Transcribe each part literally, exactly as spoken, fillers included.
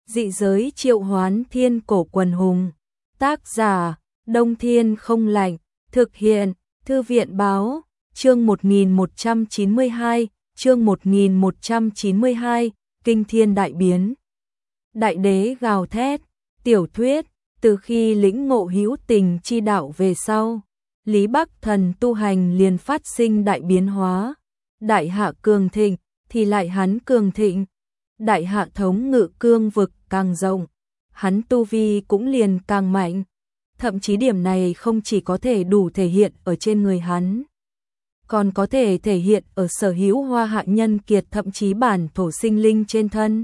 Dị giới triệu hoán thiên cổ quần hùng. Tác giả, Đông Thiên Không Lạnh. Thực hiện, Thư viện Báo. Chương một nghìn một trăm chín mươi hai, chương một nghìn một trăm chín mươi hai, Kinh Thiên Đại Biến. Đại đế gào thét. Tiểu thuyết, từ khi lĩnh ngộ hữu tình chi đạo về sau, Lý Bắc Thần tu hành liền phát sinh đại biến hóa. Đại hạ cường thịnh, thì lại hắn cường thịnh. Đại hạ thống ngự cương vực càng rộng, hắn tu vi cũng liền càng mạnh. Thậm chí điểm này không chỉ có thể đủ thể hiện ở trên người hắn, còn có thể thể hiện ở sở hữu hoa hạ nhân kiệt, thậm chí bản thổ sinh linh trên thân.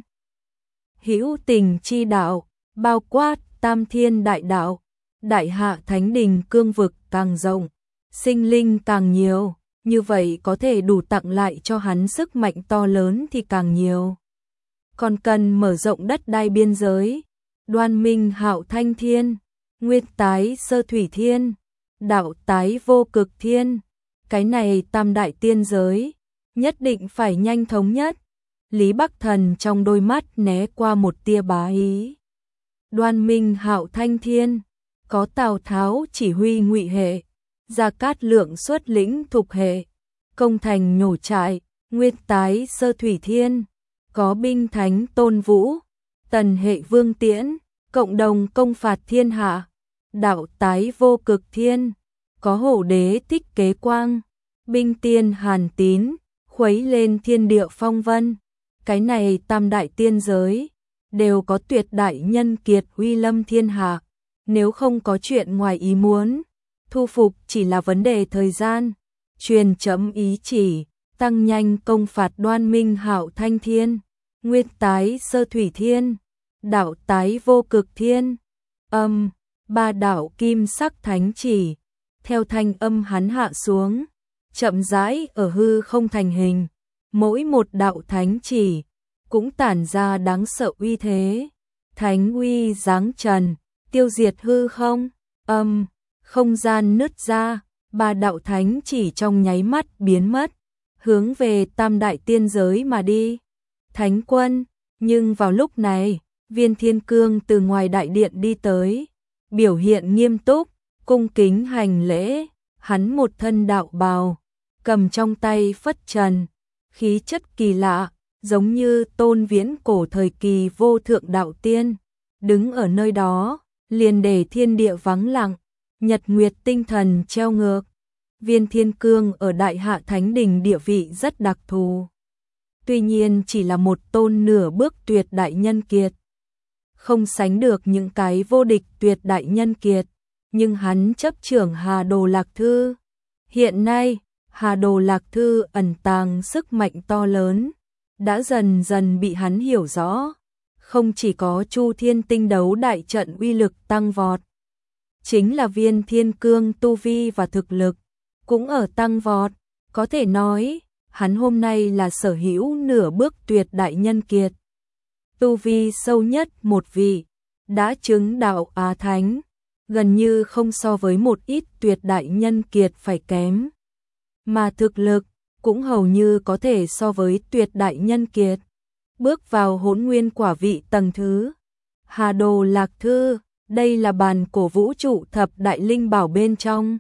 Hữu tình chi đạo, bao quát tam thiên đại đạo, đại hạ thánh đình cương vực càng rộng, sinh linh càng nhiều, như vậy có thể đủ tặng lại cho hắn sức mạnh to lớn thì càng nhiều. Còn cần mở rộng đất đai biên giới, Đoan Minh Hạo Thanh Thiên, Nguyệt Tái Sơ Thủy Thiên, Đạo Tái Vô Cực Thiên, cái này tam đại tiên giới, nhất định phải nhanh thống nhất. Lý Bắc Thần trong đôi mắt né qua một tia bá ý. Đoan Minh Hạo Thanh Thiên, có Tào Tháo chỉ huy Ngụy hệ, Gia Cát Lượng xuất lĩnh Thục hệ, công thành nhổ trại. Nguyệt Tái Sơ Thủy Thiên, có binh thánh Tôn Vũ, Tần hệ Vương Tiễn, cộng đồng công phạt thiên hạ. Đạo Tái Vô Cực Thiên, có Hổ đế Thích Kế Quang, binh tiên Hàn Tín, khuấy lên thiên địa phong vân. Cái này tam đại tiên giới đều có tuyệt đại nhân kiệt uy lâm thiên hạ, nếu không có chuyện ngoài ý muốn, thu phục chỉ là vấn đề thời gian. Truyền chấm ý chỉ, tăng nhanh công phạt Đoan Minh Hạo Thanh Thiên, Nguyệt Tái Sơ Thủy Thiên, Đạo Tái Vô Cực Thiên. Âm, ba đạo kim sắc thánh chỉ, theo thanh âm hắn hạ xuống, chậm rãi ở hư không thành hình. Mỗi một đạo thánh chỉ cũng tản ra đáng sợ uy thế, thánh uy giáng trần, tiêu diệt hư không. Âm, không gian nứt ra, ba đạo thánh chỉ trong nháy mắt biến mất, hướng về tam đại tiên giới mà đi. Thánh quân, nhưng vào lúc này, Viên Thiên Cương từ ngoài đại điện đi tới, biểu hiện nghiêm túc, cung kính hành lễ. Hắn một thân đạo bào, cầm trong tay phất trần, khí chất kỳ lạ, giống như tôn viễn cổ thời kỳ vô thượng đạo tiên. Đứng ở nơi đó, liền để thiên địa vắng lặng, nhật nguyệt tinh thần treo ngược. Viên Thiên Cương ở Đại Hạ Thánh Đình địa vị rất đặc thù. Tuy nhiên chỉ là một tôn nửa bước tuyệt đại nhân kiệt, không sánh được những cái vô địch tuyệt đại nhân kiệt, nhưng hắn chấp trưởng Hà Đồ Lạc Thư. Hiện nay, Hà Đồ Lạc Thư ẩn tàng sức mạnh to lớn, đã dần dần bị hắn hiểu rõ. Không chỉ có Chu Thiên Tinh đấu đại trận uy lực tăng vọt, chính là Viên Thiên Cương tu vi và thực lực cũng ở tăng vọt. Có thể nói, hắn hôm nay là sở hữu nửa bước tuyệt đại nhân kiệt, tu vi sâu nhất một vị, đã chứng đạo Á Thánh, gần như không so với một ít tuyệt đại nhân kiệt phải kém, mà thực lực cũng hầu như có thể so với tuyệt đại nhân kiệt. Bước vào hỗn nguyên quả vị tầng thứ. Hà Đồ Lạc Thư, đây là bàn cổ vũ trụ thập đại linh bảo bên trong.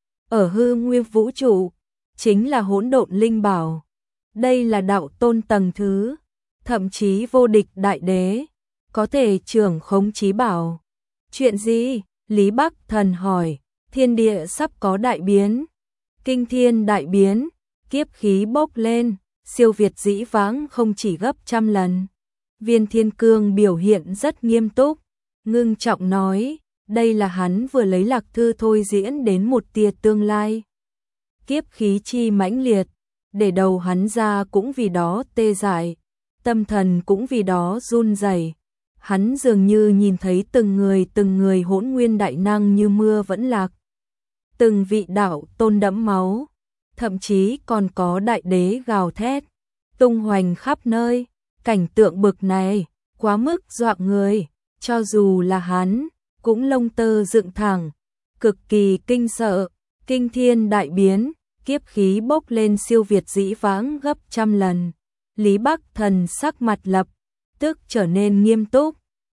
Ở hư nguyên vũ trụ, chính là hỗn độn linh bảo. Đây là đạo tôn tầng thứ, thậm chí vô địch đại đế, có thể trưởng khống chí bảo. Chuyện gì? Lý Bắc Thần hỏi. Thiên địa sắp có đại biến, kinh thiên đại biến, kiếp khí bốc lên, siêu việt dĩ vãng không chỉ gấp trăm lần. Viên Thiên Cương biểu hiện rất nghiêm túc, ngưng trọng nói, đây là hắn vừa lấy Lạc Thư thôi diễn đến một tia tương lai. Kiếp khí chi mãnh liệt, để đầu hắn ra cũng vì đó tê dại, tâm thần cũng vì đó run rẩy. Hắn dường như nhìn thấy từng người từng người hỗn nguyên đại năng như mưa vẫn lạc, từng vị đạo tôn đẫm máu, thậm chí còn có đại đế gào thét, tung hoành khắp nơi. Cảnh tượng bực này, quá mức dọa người, cho dù là hắn, cũng lông tơ dựng thẳng, cực kỳ kinh sợ. Kinh thiên đại biến, kiếp khí bốc lên siêu việt dĩ vãng gấp trăm lần. Lý Bắc Thần sắc mặt lập tức trở nên nghiêm túc,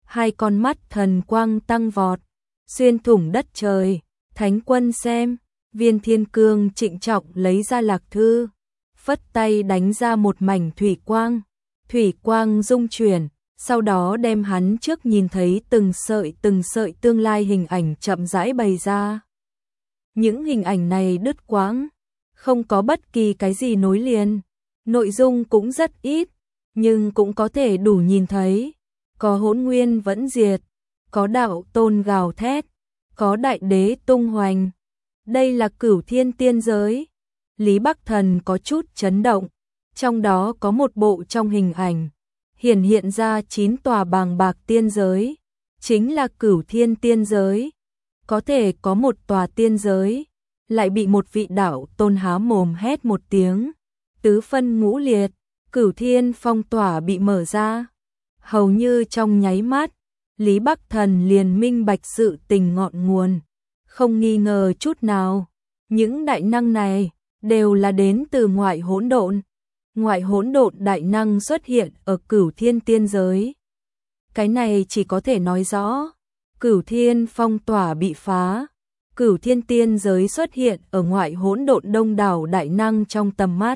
hai con mắt thần quang tăng vọt, xuyên thủng đất trời. Thánh quân xem, Viên Thiên Cương trịnh trọng lấy ra lạc thư, phất tay đánh ra một mảnh thủy quang, thủy quang rung chuyển, sau đó đem hắn trước nhìn thấy từng sợi từng sợi tương lai hình ảnh chậm rãi bày ra. Những hình ảnh này đứt quãng, không có bất kỳ cái gì nối liền, nội dung cũng rất ít, nhưng cũng có thể đủ nhìn thấy, có hỗn nguyên vẫn diệt, có đạo tôn gào thét, có đại đế tung hoành. Đây là Cửu Thiên tiên giới. Lý Bắc Thần có chút chấn động, trong đó có một bộ trong hình ảnh hiển hiện ra chín tòa bàng bạc tiên giới, chính là Cửu Thiên tiên giới. Có thể có một tòa tiên giới lại bị một vị đạo tôn há mồm hét một tiếng, tứ phân ngũ liệt, Cửu Thiên phong tỏa bị mở ra. Hầu như trong nháy mắt, Lý Bắc Thần liền minh bạch sự tình ngọn nguồn, không nghi ngờ chút nào, những đại năng này đều là đến từ ngoại hỗn độn. Ngoại hỗn độn đại năng xuất hiện ở Cửu Thiên tiên giới. Cái này chỉ có thể nói rõ, Cửu Thiên phong tỏa bị phá, Cửu Thiên tiên giới xuất hiện ở ngoại hỗn độn đông đảo đại năng trong tầm mắt.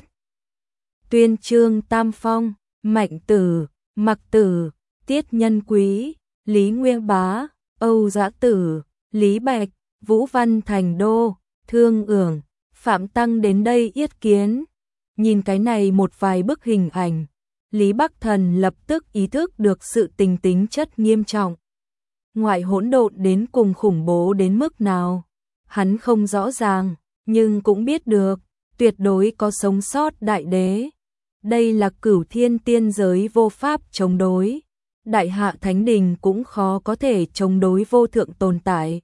Tuyên Trương Tam Phong, Mạnh Tử, Mặc Tử, Tiết Nhân Quý, Lý Nguyên Bá, Âu Dã Tử, Lý Bạch, Vũ Văn Thành Đô, Thương Ưởng, Phạm Tăng đến đây yết kiến. Nhìn cái này một vài bức hình ảnh, Lý Bắc Thần lập tức ý thức được sự tình tính chất nghiêm trọng. Ngoại hỗn độn đến cùng khủng bố đến mức nào, hắn không rõ ràng, nhưng cũng biết được, tuyệt đối có sống sót đại đế. Đây là Cửu Thiên tiên giới vô pháp chống đối, Đại Hạ Thánh Đình cũng khó có thể chống đối vô thượng tồn tại.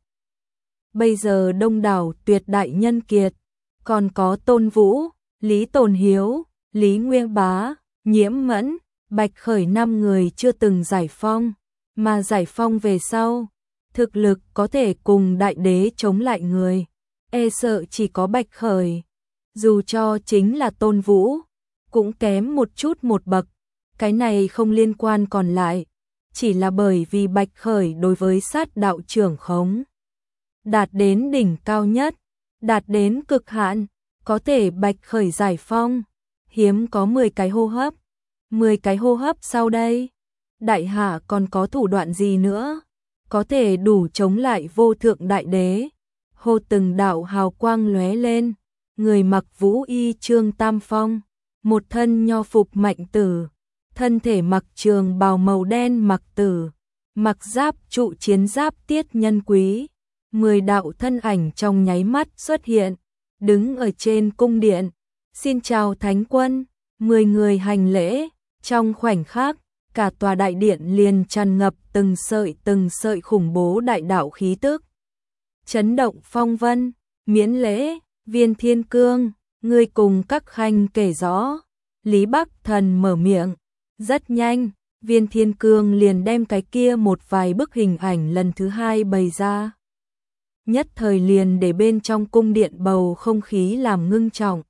Bây giờ đông đảo tuyệt đại nhân kiệt, còn có Tôn Vũ, Lý Tồn Hiếu, Lý Nguyên Bá, Nhiễm Mẫn, Bạch Khởi năm người chưa từng giải phong, mà giải phong về sau, thực lực có thể cùng đại đế chống lại người, e sợ chỉ có Bạch Khởi. Dù cho chính là Tôn Vũ, cũng kém một chút một bậc, cái này không liên quan còn lại, chỉ là bởi vì Bạch Khởi đối với sát đạo trưởng khống đạt đến đỉnh cao nhất, đạt đến cực hạn, có thể Bạch Khởi giải phong, hiếm có mười cái hô hấp. mười cái hô hấp sau đây, Đại Hạ còn có thủ đoạn gì nữa, có thể đủ chống lại vô thượng đại đế. Hô từng đạo hào quang lóe lên, người mặc vũ y Trương Tam Phong, một thân nho phục Mạnh Tử, thân thể mặc trường bào màu đen Mặc Tử, mặc giáp trụ chiến giáp Tiết Nhân Quý. Mười đạo thân ảnh trong nháy mắt xuất hiện, đứng ở trên cung điện. Xin chào Thánh Quân, mười người hành lễ, trong khoảnh khắc, cả tòa đại điện liền tràn ngập từng sợi từng sợi khủng bố đại đạo khí tức. Chấn động phong vân, miễn lễ, Viên Thiên Cương, ngươi cùng các khanh kể rõ. Lý Bắc Thần mở miệng, rất nhanh, Viên Thiên Cương liền đem cái kia một vài bức hình ảnh lần thứ hai bày ra. Nhất thời liền để bên trong cung điện bầu không khí làm ngưng trọng.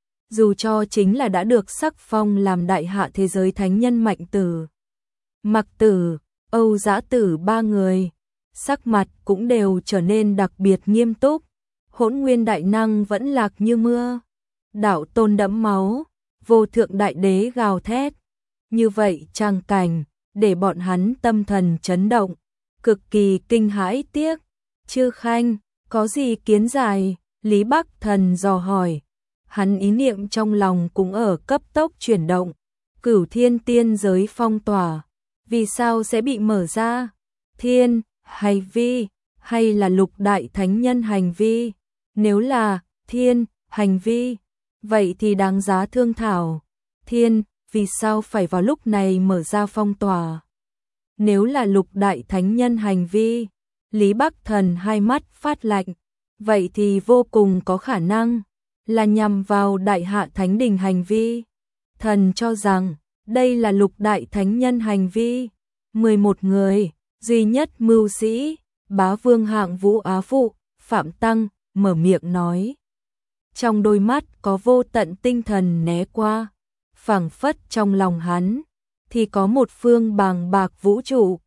Dù cho chính là đã được sắc phong làm đại hạ thế giới thánh nhân Mạnh Tử, Mặc Tử, Âu Dã Tử ba người, sắc mặt cũng đều trở nên đặc biệt nghiêm túc. Hỗn nguyên đại năng vẫn lạc như mưa, đạo tôn đẫm máu, vô thượng đại đế gào thét. Như vậy trang cảnh, để bọn hắn tâm thần chấn động, cực kỳ kinh hãi tiếc. Chư khanh, có gì kiến giải? Lý Bắc Thần dò hỏi. Hắn ý niệm trong lòng cũng ở cấp tốc chuyển động. Cửu Thiên tiên giới phong tỏa, vì sao sẽ bị mở ra? Thiên, hay vi, hay là lục đại thánh nhân hành vi? Nếu là thiên, hành vi, vậy thì đáng giá thương thảo. Thiên, vì sao phải vào lúc này mở ra phong tỏa? Nếu là lục đại thánh nhân hành vi, Lý Bắc Thần hai mắt phát lạnh, vậy thì vô cùng có khả năng là nhằm vào Đại Hạ Thánh Đình hành vi. Thần cho rằng đây là lục đại thánh nhân hành vi. mười một người, duy nhất mưu sĩ, Bá Vương hạng vũ Á Phụ, Phạm Tăng, mở miệng nói. Trong đôi mắt có vô tận tinh thần né qua, phảng phất trong lòng hắn thì có một phương bàng bạc vũ trụ.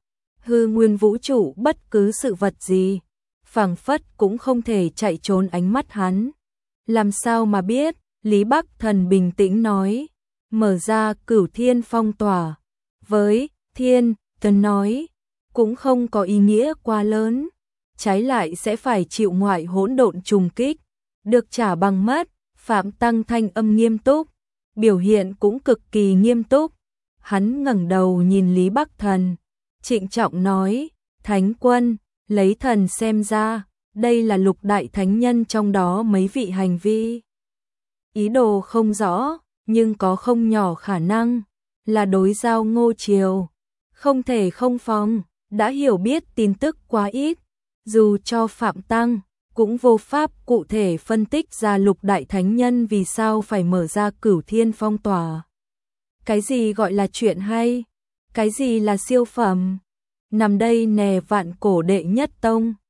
hư nguyên vũ trụ bất cứ sự vật gì, phảng phất cũng không thể chạy trốn ánh mắt hắn. Làm sao mà biết, Lý Bắc Thần bình tĩnh nói, mở ra cửu thiên phong tỏa. Với thiên, thần nói, cũng không có ý nghĩa quá lớn, trái lại sẽ phải chịu ngoại hỗn độn trùng kích, được trả bằng mất. Phạm Tăng thanh âm nghiêm túc, biểu hiện cũng cực kỳ nghiêm túc. Hắn ngẩng đầu nhìn Lý Bắc Thần, trịnh trọng nói, Thánh quân, lấy thần xem ra, đây là lục đại thánh nhân trong đó mấy vị hành vi. Ý đồ không rõ, nhưng có không nhỏ khả năng, là đối giao Ngô Triều. Không thể không phòng, đã hiểu biết tin tức quá ít, dù cho Phạm Tăng, cũng vô pháp cụ thể phân tích ra lục đại thánh nhân vì sao phải mở ra cửu thiên phong tỏa. Cái gì gọi là chuyện hay? Cái gì là siêu phẩm? Nằm đây nè vạn cổ đệ nhất tông.